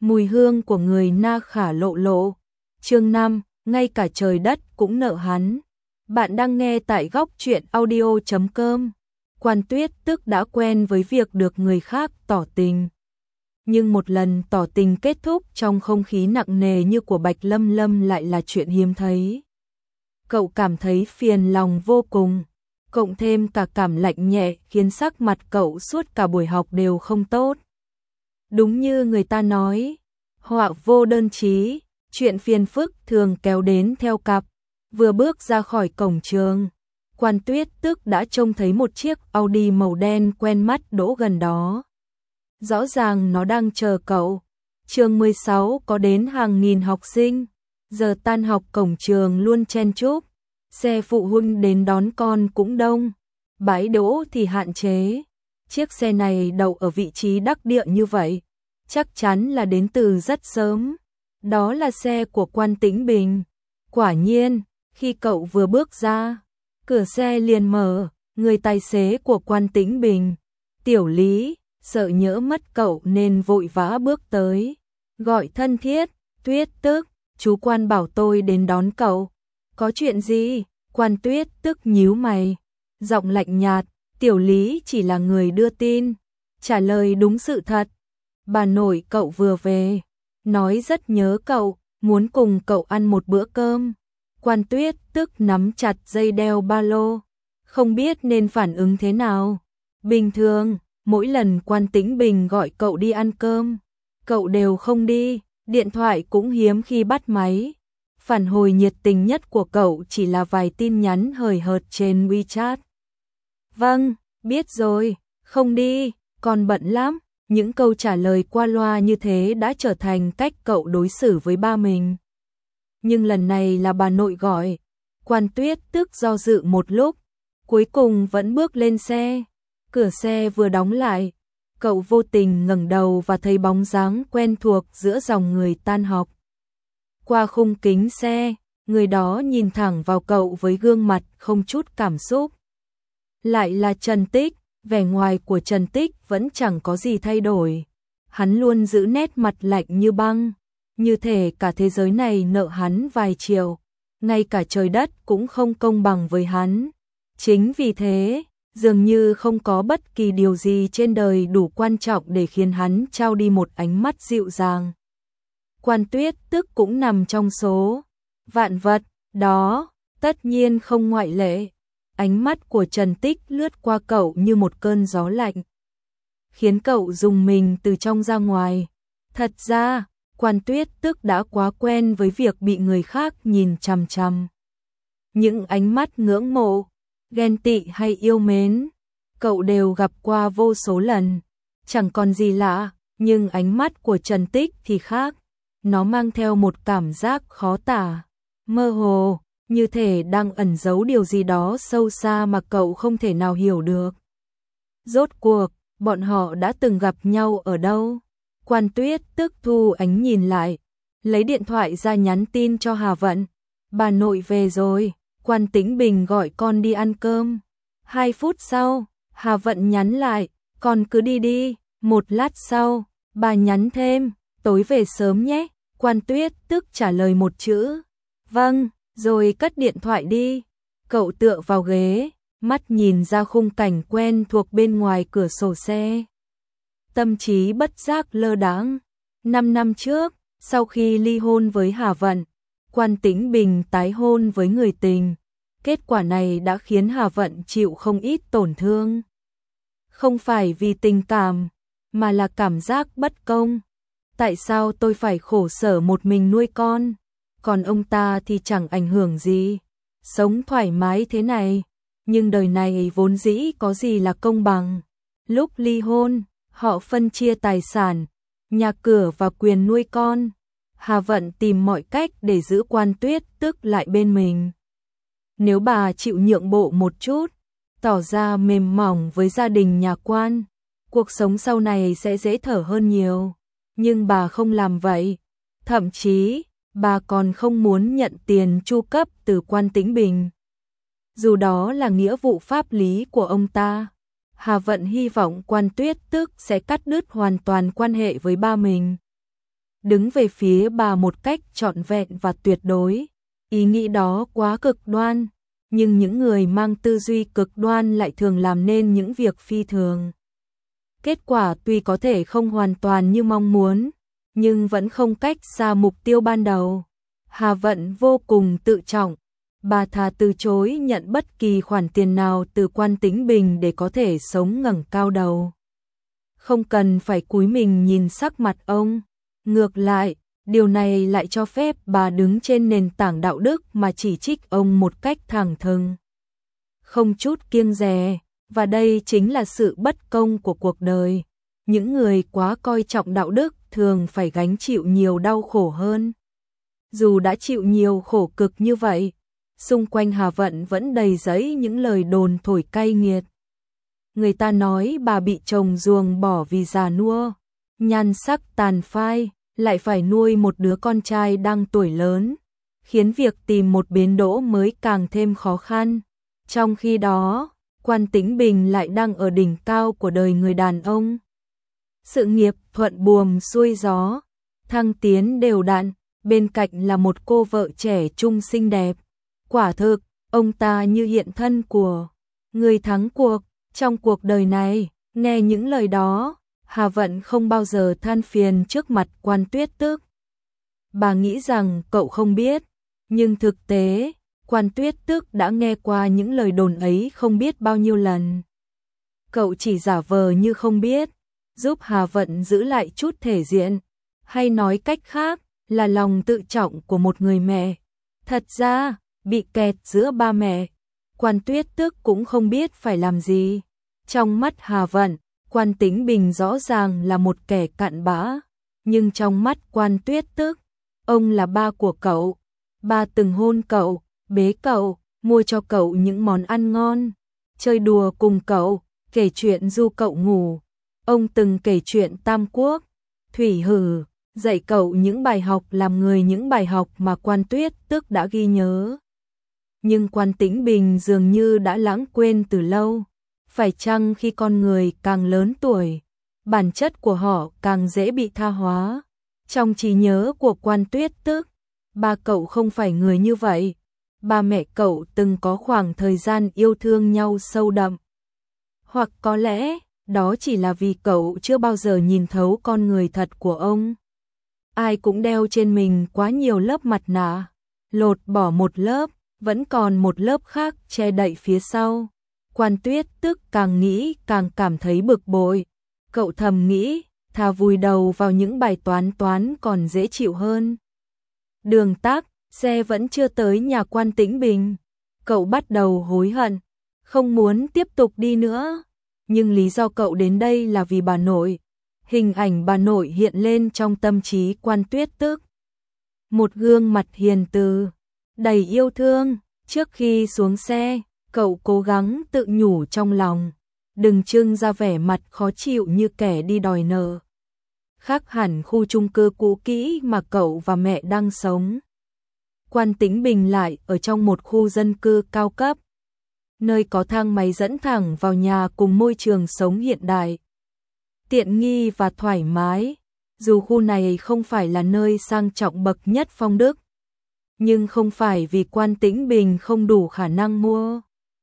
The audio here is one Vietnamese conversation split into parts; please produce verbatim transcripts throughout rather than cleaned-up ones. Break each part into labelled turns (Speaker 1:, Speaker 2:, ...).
Speaker 1: Mùi hương của người na khả lộ lộ. Chương năm, ngay cả trời đất cũng nợ hắn. Bạn đang nghe tại góc truyện audio chấm com. Quan Tuyết Tức đã quen với việc được người khác tỏ tình. Nhưng một lần tỏ tình kết thúc trong không khí nặng nề như của Bạch Lâm Lâm lại là chuyện hiếm thấy. Cậu cảm thấy phiền lòng vô cùng, cộng thêm cả cảm lạnh nhẹ khiến sắc mặt cậu suốt cả buổi học đều không tốt. Đúng như người ta nói, họa vô đơn chí, chuyện phiền phức thường kéo đến theo cặp. Vừa bước ra khỏi cổng trường, Quan Tuyết Tức đã trông thấy một chiếc Audi màu đen quen mắt đỗ gần đó. Rõ ràng nó đang chờ cậu. Trường mười sáu có đến hàng nghìn học sinh, giờ tan học cổng trường luôn chen chúc, xe phụ huynh đến đón con cũng đông, bãi đỗ thì hạn chế. Chiếc xe này đậu ở vị trí đắc địa như vậy, chắc chắn là đến từ rất sớm. Đó là xe của Quan Tĩnh Bình. Quả nhiên, khi cậu vừa bước ra, cửa xe liền mở, người tài xế của Quan Tĩnh Bình, Tiểu Lý, sợ nhỡ mất cậu nên vội vã bước tới, gọi thân thiết, Tuyết Tức, chú Quan bảo tôi đến đón cậu. Có chuyện gì? Quan Tuyết Tức nhíu mày, giọng lạnh nhạt, Tiểu Lý chỉ là người đưa tin, trả lời đúng sự thật. Bà nội cậu vừa về, nói rất nhớ cậu, muốn cùng cậu ăn một bữa cơm. Quan Tuyết Tức nắm chặt dây đeo ba lô, không biết nên phản ứng thế nào. Bình thường, mỗi lần Quan Tĩnh Bình gọi cậu đi ăn cơm, cậu đều không đi, điện thoại cũng hiếm khi bắt máy. Phản hồi nhiệt tình nhất của cậu chỉ là vài tin nhắn hời hợt trên WeChat. Vâng, biết rồi, không đi, con bận lắm. Những câu trả lời qua loa như thế đã trở thành cách cậu đối xử với ba mình. Nhưng lần này là bà nội gọi, Quan Tuyết Tức do dự một lúc, cuối cùng vẫn bước lên xe. Cửa xe vừa đóng lại, cậu vô tình ngẩng đầu và thấy bóng dáng quen thuộc giữa dòng người tan học. Qua khung kính xe, người đó nhìn thẳng vào cậu với gương mặt không chút cảm xúc. Lại là Trần Tích. Vẻ ngoài của Trần Tích vẫn chẳng có gì thay đổi. Hắn luôn giữ nét mặt lạnh như băng, như thể cả thế giới này nợ hắn vài triệu, ngay cả trời đất cũng không công bằng với hắn. Chính vì thế, dường như không có bất kỳ điều gì trên đời đủ quan trọng để khiến hắn trao đi một ánh mắt dịu dàng. Quan Tuyết Tức cũng nằm trong số vạn vật đó, tất nhiên không ngoại lệ. Ánh mắt của Trần Tích lướt qua cậu như một cơn gió lạnh, khiến cậu rùng mình từ trong ra ngoài. Thật ra, Quan Tuyết Tức đã quá quen với việc bị người khác nhìn chằm chằm. Những ánh mắt ngưỡng mộ, ghen tị hay yêu mến, cậu đều gặp qua vô số lần, chẳng còn gì lạ. Nhưng ánh mắt của Trần Tích thì khác, nó mang theo một cảm giác khó tả, mơ hồ, như thể đang ẩn giấu điều gì đó sâu xa mà cậu không thể nào hiểu được. Rốt cuộc, bọn họ đã từng gặp nhau ở đâu? Quan Tuyết Tức thu ánh nhìn lại, lấy điện thoại ra nhắn tin cho Hà Vận. Bà nội về rồi, Quan Tĩnh Bình gọi con đi ăn cơm. Hai phút sau, Hà Vận nhắn lại, con cứ đi đi. Một lát sau, bà nhắn thêm, tối về sớm nhé. Quan Tuyết Tức trả lời một chữ, vâng, rồi cất điện thoại đi. Cậu tựa vào ghế, mắt nhìn ra khung cảnh quen thuộc bên ngoài cửa sổ xe. Tâm trí bất giác lơ đãng. Năm năm trước, sau khi ly hôn với Hà Vận, Quan Tĩnh Bình tái hôn với người tình. Kết quả này đã khiến Hà Vận chịu không ít tổn thương. Không phải vì tình cảm, mà là cảm giác bất công. Tại sao tôi phải khổ sở một mình nuôi con? Còn ông ta thì chẳng ảnh hưởng gì, sống thoải mái thế này. Nhưng đời này vốn dĩ có gì là công bằng. Lúc ly hôn, họ phân chia tài sản, nhà cửa và quyền nuôi con. Hà Vận tìm mọi cách để giữ Quan Tuyết Tức lại bên mình. Nếu bà chịu nhượng bộ một chút, tỏ ra mềm mỏng với gia đình nhà Quan, cuộc sống sau này sẽ dễ thở hơn nhiều. Nhưng bà không làm vậy. Thậm chí, bà còn không muốn nhận tiền chu cấp từ Quan Tĩnh Bình. Dù đó là nghĩa vụ pháp lý của ông ta, Hà Vận hy vọng Quan Tuyết Tức sẽ cắt đứt hoàn toàn quan hệ với ba mình. đứng về phía bà một cách trọn vẹn và tuyệt đối. Ý nghĩ đó quá cực đoan, nhưng những người mang tư duy cực đoan lại thường làm nên những việc phi thường. Kết quả tuy có thể không hoàn toàn như mong muốn, nhưng vẫn không cách xa mục tiêu ban đầu. Hà Vận vô cùng tự trọng, bà thà từ chối nhận bất kỳ khoản tiền nào từ Quan Tĩnh Bình để có thể sống ngẩng cao đầu. Không cần phải cúi mình nhìn sắc mặt ông. Ngược lại, điều này lại cho phép bà đứng trên nền tảng đạo đức mà chỉ trích ông một cách thẳng thừng, không chút kiêng dè, và đây chính là sự bất công của cuộc đời. Những người quá coi trọng đạo đức thường phải gánh chịu nhiều đau khổ hơn. Dù đã chịu nhiều khổ cực như vậy, xung quanh Hà Vận vẫn đầy rẫy những lời đồn thổi cay nghiệt. Người ta nói bà bị chồng ruồng bỏ vì già nua, nhan sắc tàn phai, lại phải nuôi một đứa con trai đang tuổi lớn, khiến việc tìm một bến đỗ mới càng thêm khó khăn. Trong khi đó, Quan Tĩnh Bình lại đang ở đỉnh cao của đời người đàn ông. Sự nghiệp thuận buồm xuôi gió, thăng tiến đều đặn, bên cạnh là một cô vợ trẻ trung xinh đẹp. Quả thực, ông ta như hiện thân của người thắng cuộc. Trong cuộc đời này, nghe những lời đó, Hà Vận không bao giờ than phiền trước mặt Quan Tuyết Tước. Bà nghĩ rằng cậu không biết, nhưng thực tế, Quan Tuyết Tước đã nghe qua những lời đồn ấy không biết bao nhiêu lần. Cậu chỉ giả vờ như không biết, giúp Hà Vận giữ lại chút thể diện, hay nói cách khác là lòng tự trọng của một người mẹ. Thật ra, bị kẹt giữa ba mẹ, Quan Tuyết Tước cũng không biết phải làm gì. Trong mắt Hà Vận, Quan Tĩnh Bình rõ ràng là một kẻ cặn bã, nhưng trong mắt Quan Tuyết Tước, ông là ba của cậu. Ba từng hôn cậu, bế cậu, mua cho cậu những món ăn ngon, chơi đùa cùng cậu, kể chuyện du cậu ngủ. Ông từng kể chuyện Tam Quốc, Thủy Hử, dạy cậu những bài học làm người, những bài học mà Quan Tuyết Tước đã ghi nhớ. Nhưng Quan Tĩnh Bình dường như đã lãng quên từ lâu. Phải chăng khi con người càng lớn tuổi, bản chất của họ càng dễ bị tha hóa? Trong trí nhớ của Quan Tuyết Tước, ba cậu không phải người như vậy. Ba mẹ cậu từng có khoảng thời gian yêu thương nhau sâu đậm. Hoặc có lẽ, đó chỉ là vì cậu chưa bao giờ nhìn thấu con người thật của ông. Ai cũng đeo trên mình quá nhiều lớp mặt nạ, lột bỏ một lớp, vẫn còn một lớp khác che đậy phía sau. Quan Tuyết Tước càng nghĩ càng cảm thấy bực bội. Cậu thầm nghĩ, thà vùi đầu vào những bài toán toán còn dễ chịu hơn. Đường tắc, xe vẫn chưa tới nhà Quan Tĩnh Bình. Cậu bắt đầu hối hận, không muốn tiếp tục đi nữa. Nhưng lý do cậu đến đây là vì bà nội. Hình ảnh bà nội hiện lên trong tâm trí Quan Tuyết Tước. Một gương mặt hiền từ, đầy yêu thương. Trước khi xuống xe, cậu cố gắng tự nhủ trong lòng, đừng trưng ra vẻ mặt khó chịu như kẻ đi đòi nợ. Khác hẳn khu chung cư cũ kỹ mà cậu và mẹ đang sống. Quan Tĩnh Bình lại ở trong một khu dân cư cao cấp, nơi có thang máy dẫn thẳng vào nhà cùng môi trường sống hiện đại, tiện nghi và thoải mái. Dù khu này không phải là nơi sang trọng bậc nhất phong Đức, nhưng không phải vì Quan Tĩnh Bình không đủ khả năng mua,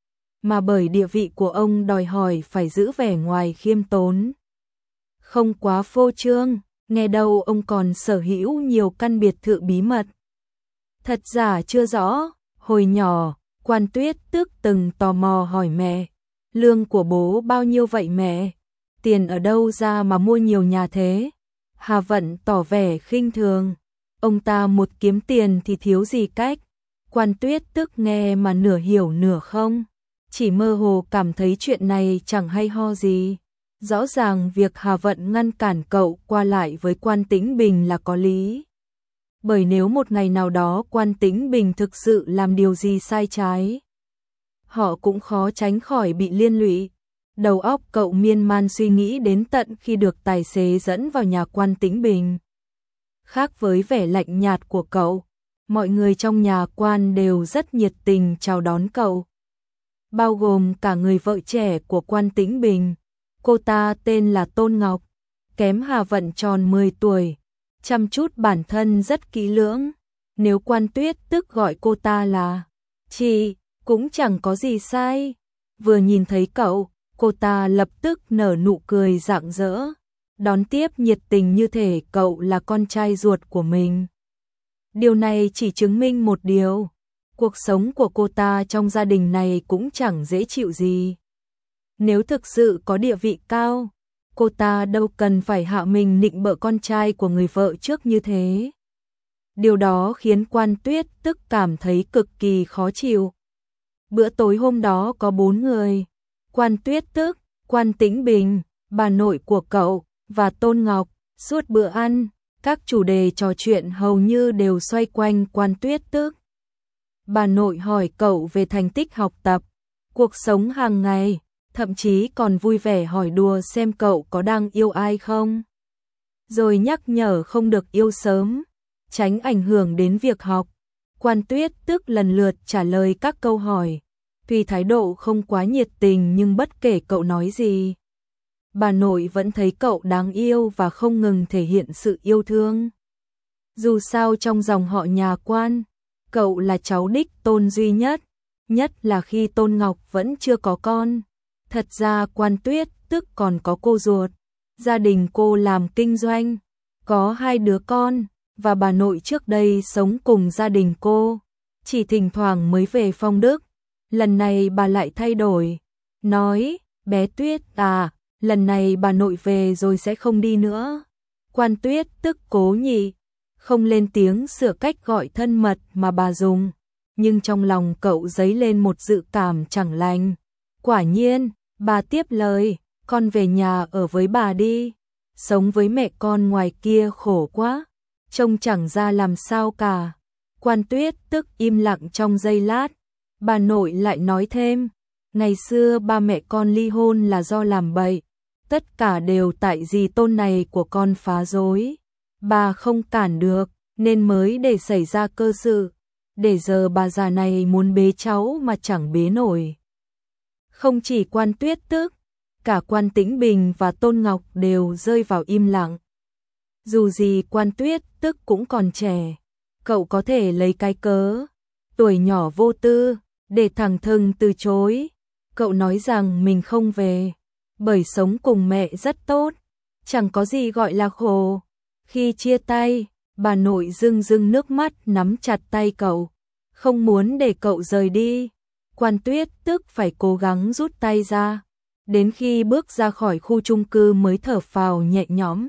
Speaker 1: mà bởi địa vị của ông đòi hỏi phải giữ vẻ ngoài khiêm tốn, không quá phô trương. Nghe đâu ông còn sở hữu nhiều căn biệt thự bí mật. Thật giả chưa rõ, hồi nhỏ, Quan Tuyết Tước từng tò mò hỏi mẹ, lương của bố bao nhiêu vậy mẹ? Tiền ở đâu ra mà mua nhiều nhà thế? Hà Vận tỏ vẻ khinh thường, ông ta một kiếm tiền thì thiếu gì cách. Quan Tuyết Tước nghe mà nửa hiểu nửa không, chỉ mơ hồ cảm thấy chuyện này chẳng hay ho gì. Rõ ràng việc Hà Vận ngăn cản cậu qua lại với Quan Tĩnh Bình là có lý. Bởi nếu một ngày nào đó Quan Tĩnh Bình thực sự làm điều gì sai trái, họ cũng khó tránh khỏi bị liên lụy. Đầu óc cậu miên man suy nghĩ đến tận khi được tài xế dẫn vào nhà Quan Tĩnh Bình. Khác với vẻ lạnh nhạt của cậu, mọi người trong nhà Quan đều rất nhiệt tình chào đón cậu, bao gồm cả người vợ trẻ của Quan Tĩnh Bình. Cô ta tên là Tôn Ngọc, kém Hà Vận tròn mười tuổi, chăm chút bản thân rất kỹ lưỡng. Nếu Quan Tuyết Tức gọi cô ta là chị, cũng chẳng có gì sai. Vừa nhìn thấy cậu, cô ta lập tức nở nụ cười rạng rỡ, đón tiếp nhiệt tình như thể cậu là con trai ruột của mình. Điều này chỉ chứng minh một điều, cuộc sống của cô ta trong gia đình này cũng chẳng dễ chịu gì. Nếu thực sự có địa vị cao, cô ta đâu cần phải hạ mình nịnh bợ con trai của người vợ trước như thế. Điều đó khiến Quan Tuyết Tức cảm thấy cực kỳ khó chịu. Bữa tối hôm đó có bốn người: Quan Tuyết Tức, Quan Tĩnh Bình, bà nội của cậu và Tôn Ngọc. Suốt bữa ăn, các chủ đề trò chuyện hầu như đều xoay quanh Quan Tuyết Tức. Bà nội hỏi cậu về thành tích học tập, cuộc sống hàng ngày, thậm chí còn vui vẻ hỏi đùa xem cậu có đang yêu ai không. Rồi nhắc nhở không được yêu sớm, tránh ảnh hưởng đến việc học. Quan Tuyết Tức lần lượt trả lời các câu hỏi, tuy thái độ không quá nhiệt tình nhưng bất kể cậu nói gì, bà nội vẫn thấy cậu đáng yêu và không ngừng thể hiện sự yêu thương. Dù sao trong dòng họ nhà Quan, cậu là cháu đích tôn duy nhất, nhất là khi Tôn Ngọc vẫn chưa có con. Thật ra Quan Tuyết Tức còn có cô ruột, gia đình cô làm kinh doanh, có hai đứa con, và bà nội trước đây sống cùng gia đình cô, chỉ thỉnh thoảng mới về Phong Đức. Lần này bà lại thay đổi, nói, bé Tuyết à, lần này bà nội về rồi sẽ không đi nữa. Quan Tuyết Tức cố nhị, không lên tiếng sửa cách gọi thân mật mà bà dùng, nhưng trong lòng cậu dấy lên một dự cảm chẳng lành. Quả nhiên, bà tiếp lời, con về nhà ở với bà đi, sống với mẹ con ngoài kia khổ quá, trông chẳng ra làm sao cả. Quan Tuyết Tức im lặng trong giây lát, bà nội lại nói thêm, ngày xưa ba mẹ con ly hôn là do làm bậy, tất cả đều tại dì Tôn này của con phá rối. Bà không cản được, nên mới để xảy ra cơ sự, để giờ bà già này muốn bế cháu mà chẳng bế nổi. Không chỉ Quan Tuyết Tức, cả Quan Tĩnh Bình và Tôn Ngọc đều rơi vào im lặng. Dù gì Quan Tuyết Tức cũng còn trẻ, cậu có thể lấy cái cớ tuổi nhỏ vô tư để thẳng thừng từ chối. Cậu nói rằng mình không về, bởi sống cùng mẹ rất tốt, chẳng có gì gọi là khổ. Khi chia tay, bà nội rưng rưng nước mắt nắm chặt tay cậu, không muốn để cậu rời đi. Quan Tuyết Tức phải cố gắng rút tay ra, đến khi bước ra khỏi khu chung cư mới thở phào nhẹ nhõm.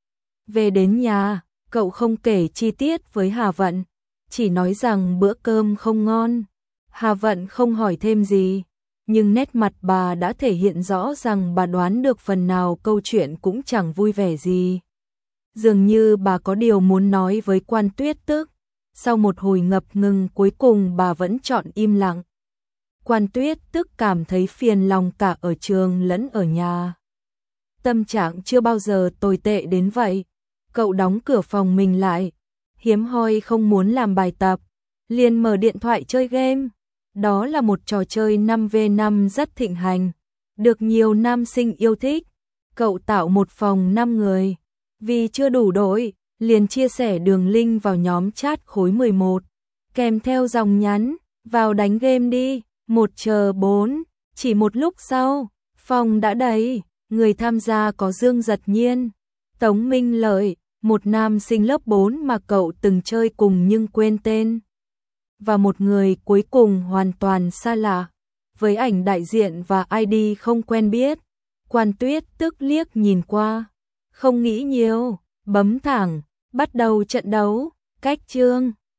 Speaker 1: Về đến nhà, cậu không kể chi tiết với Hà Vận, chỉ nói rằng bữa cơm không ngon. Hà Vận không hỏi thêm gì, nhưng nét mặt bà đã thể hiện rõ rằng bà đoán được phần nào câu chuyện cũng chẳng vui vẻ gì. Dường như bà có điều muốn nói với Quan Tuyết Tức. Sau một hồi ngập ngừng cuối cùng bà vẫn chọn im lặng. Quan Tuyết Tức cảm thấy phiền lòng cả ở trường lẫn ở nhà. Tâm trạng chưa bao giờ tồi tệ đến vậy. Cậu đóng cửa phòng mình lại, hiếm hoi không muốn làm bài tập, liền mở điện thoại chơi game. Đó là một trò chơi năm vs năm rất thịnh hành, được nhiều nam sinh yêu thích. Cậu tạo một phòng năm người, vì chưa đủ đội, liền chia sẻ đường link vào nhóm chat khối mười một, kèm theo dòng nhắn, vào đánh game đi, một chờ bốn. Chỉ một lúc sau, phòng đã đầy, người tham gia có Dương Giật Nhiên, Tống Minh Lợi, một nam sinh lớp bốn mà cậu từng chơi cùng nhưng quên tên, và một người cuối cùng hoàn toàn xa lạ, với ảnh đại diện và i đê không quen biết. Quan Tuyết Tức liếc nhìn qua, không nghĩ nhiều, bấm thẳng, bắt đầu trận đấu. Cách chương